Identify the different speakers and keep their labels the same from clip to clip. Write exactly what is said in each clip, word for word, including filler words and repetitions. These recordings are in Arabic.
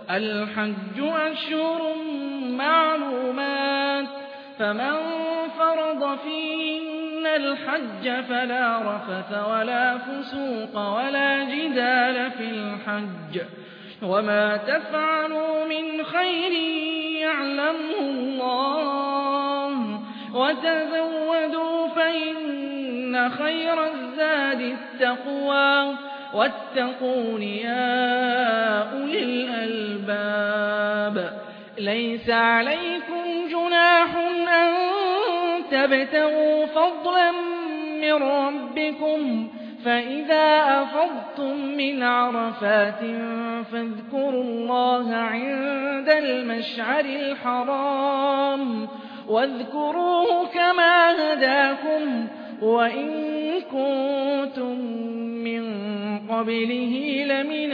Speaker 1: الحج أشهر معلومات فمن فرض فيهن الحج فلا رفث ولا فسوق ولا جدال في الحج وما تفعلوا من خير يعلمه الله وتزودوا فإن خير الزاد التقوى واتقون يا أولي الألباب ليس عليكم جناح أن تبتغوا فضلا من ربكم فإذا أفضتم من عرفات فاذكروا الله عند المشعر الحرام واذكروه كما هداكم وإن كنتم من قبله لمن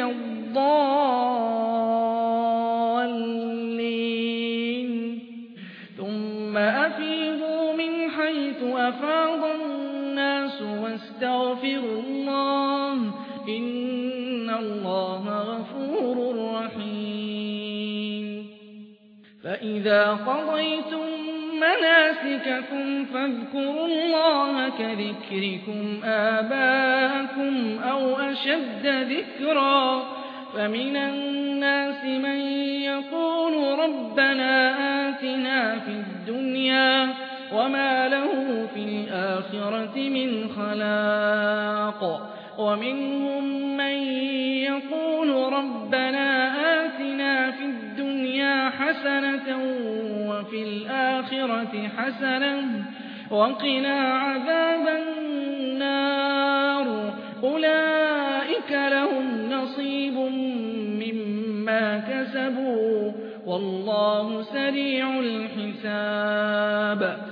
Speaker 1: الضالين ثم أفيضوا من حيث أفاض الناس واستغفروا الله إن الله غفور رحيم فإذا قضيتم مناسككم فاذكروا الله كذكركم آباءكم أو أشد ذكرا فمن الناس من يقول ربنا آتنا في الدنيا وما له في الآخرة من خلاق ومنهم من يقول ربنا آتنا في الدنيا حسنة وفي الآخرة حسنة وقنا عذاب النار أولئك لهم نصيب مما كسبوا والله سريع الحساب